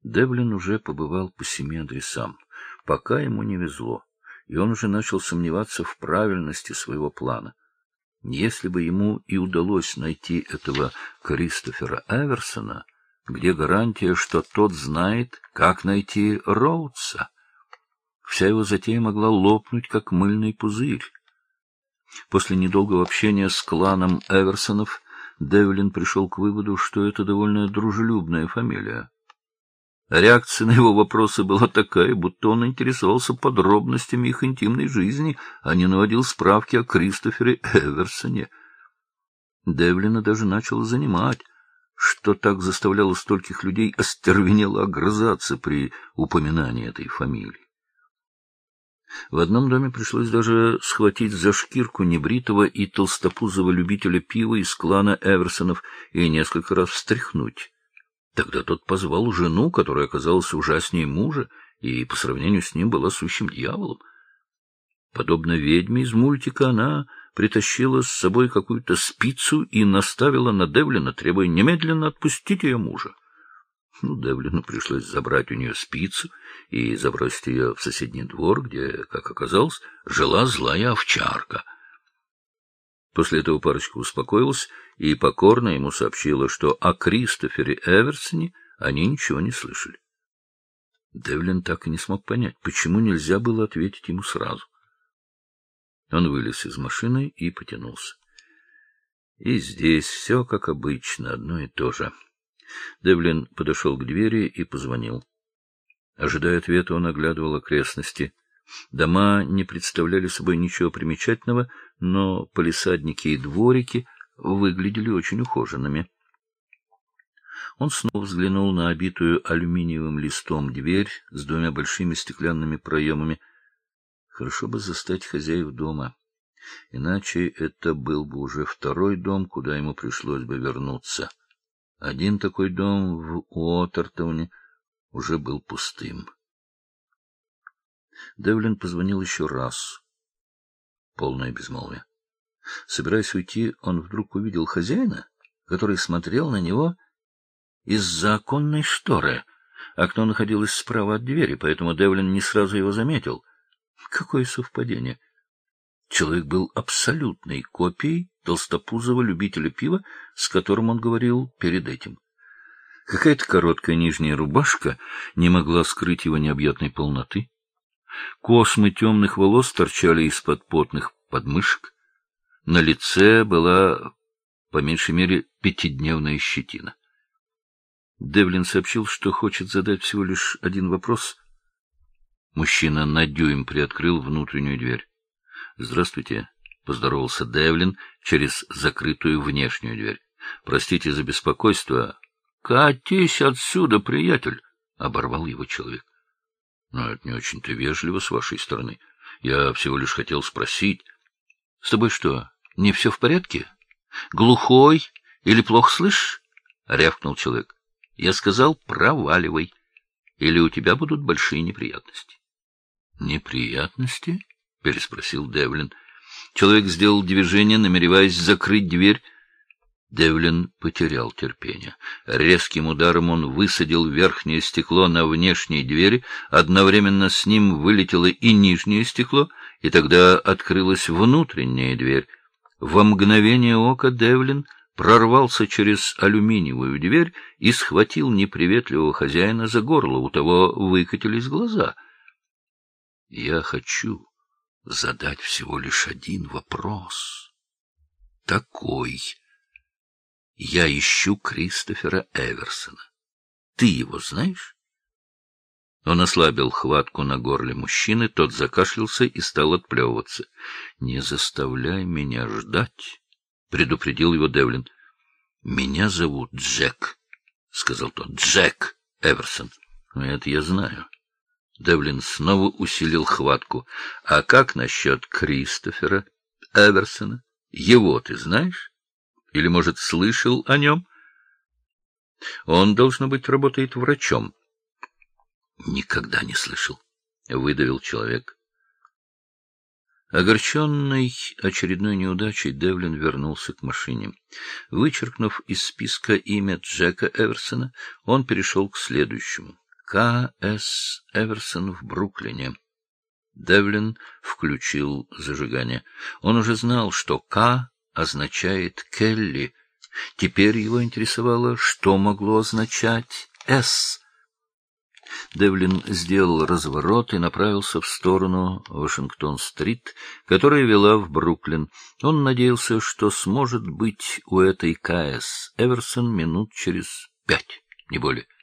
Девлин уже побывал по 7 адресам, пока ему не везло, и он уже начал сомневаться в правильности своего плана. Если бы ему и удалось найти этого Кристофера Эверсона, где гарантия, что тот знает, как найти Роудса? Вся его затея могла лопнуть, как мыльный пузырь. После недолгого общения с кланом Эверсонов Девлин пришел к выводу, что это довольно дружелюбная фамилия. Реакция на его вопросы была такая, будто он интересовался подробностями их интимной жизни, а не наводил справки о Кристофере Эверсоне. Девлина даже начало занимать, что так заставляло стольких людей остервенело огрызаться при упоминании этой фамилии. В одном доме пришлось даже схватить за шкирку небритого и толстопузого любителя пива из клана Эверсонов и несколько раз встряхнуть. Тогда тот позвал жену, которая оказалась ужаснее мужа, и по сравнению с ним была сущим дьяволом. Подобно ведьме из мультика, она притащила с собой какую-то спицу и наставила на Девлина, требуя немедленно отпустить ее мужа. Девлину пришлось забрать у нее спицу и забросить ее в соседний двор, где, как оказалось, жила злая овчарка. После этого парочка успокоилась и покорно ему сообщила, что о Кристофере Эверсоне они ничего не слышали. Девлин так и не смог понять, почему нельзя было ответить ему сразу. Он вылез из машины и потянулся. И здесь все как обычно, одно и то же. Девлин подошел к двери и позвонил. Ожидая ответа, он оглядывал окрестности. Дома не представляли собой ничего примечательного, но палисадники и дворики выглядели очень ухоженными. Он снова взглянул на обитую алюминиевым листом дверь с 2 большими стеклянными проемами. Хорошо бы застать хозяев дома, иначе это был бы уже 2-й дом, куда ему пришлось бы вернуться. Один такой дом в Уотертауне уже был пустым. Девлин позвонил еще раз. Полное безмолвие. Собираясь уйти, он вдруг увидел хозяина, который смотрел на него из-за оконной шторы. Окно находилось справа от двери, поэтому Девлин не сразу его заметил. Какое совпадение! Человек был абсолютной копией толстопузого любителя пива, с которым он говорил перед этим. Какая-то короткая нижняя рубашка не могла скрыть его необъятной полноты. Космы темных волос торчали из-под потных подмышек. На лице была, по меньшей мере, 5-дневная щетина. Девлин сообщил, что хочет задать всего лишь один вопрос. Мужчина на дюйм приоткрыл внутреннюю дверь. — Здравствуйте, — поздоровался Девлин через закрытую внешнюю дверь. — Простите за беспокойство. — Катись отсюда, приятель, — оборвал его человек. — Но это не очень-то вежливо с вашей стороны. Я всего лишь хотел спросить. — С тобой что, не все в порядке? Глухой или плохо слышишь? — рявкнул человек. — Я сказал, проваливай, или у тебя будут большие неприятности. — Неприятности? — переспросил Девлин. Человек сделал движение, намереваясь закрыть дверь. Девлин потерял терпение. Резким ударом он высадил верхнее стекло на внешней двери, одновременно с ним вылетело и нижнее стекло, и тогда открылась внутренняя дверь. Во мгновение ока Девлин прорвался через алюминиевую дверь и схватил неприветливого хозяина за горло. У того выкатились глаза. — Я хочу задать всего лишь один вопрос. Такой. Я ищу Кристофера Эверсона. Ты его знаешь? Он ослабил хватку на горле мужчины, тот закашлялся и стал отплевываться. — Не заставляй меня ждать, — предупредил его Девлин. — Меня зовут Джек, — сказал тот. — Джек Эверсон. — Это я знаю. Девлин снова усилил хватку. — А как насчет Кристофера Эверсона? Его ты знаешь? Или, может, слышал о нем? Он, должно быть, работает врачом. — Никогда не слышал, — выдавил человек. Огорченный очередной неудачей, Девлин вернулся к машине. Вычеркнув из списка имя Джека Эверсона, он перешел к следующему. К.С. Эверсон в Бруклине. Девлин включил зажигание. Он уже знал, что «К» означает «Келли». Теперь его интересовало, что могло означать «С». Девлин сделал разворот и направился в сторону Вашингтон-стрит, которая вела в Бруклин. Он надеялся, что сможет быть у этой К.С. Эверсон минут через 5, не более.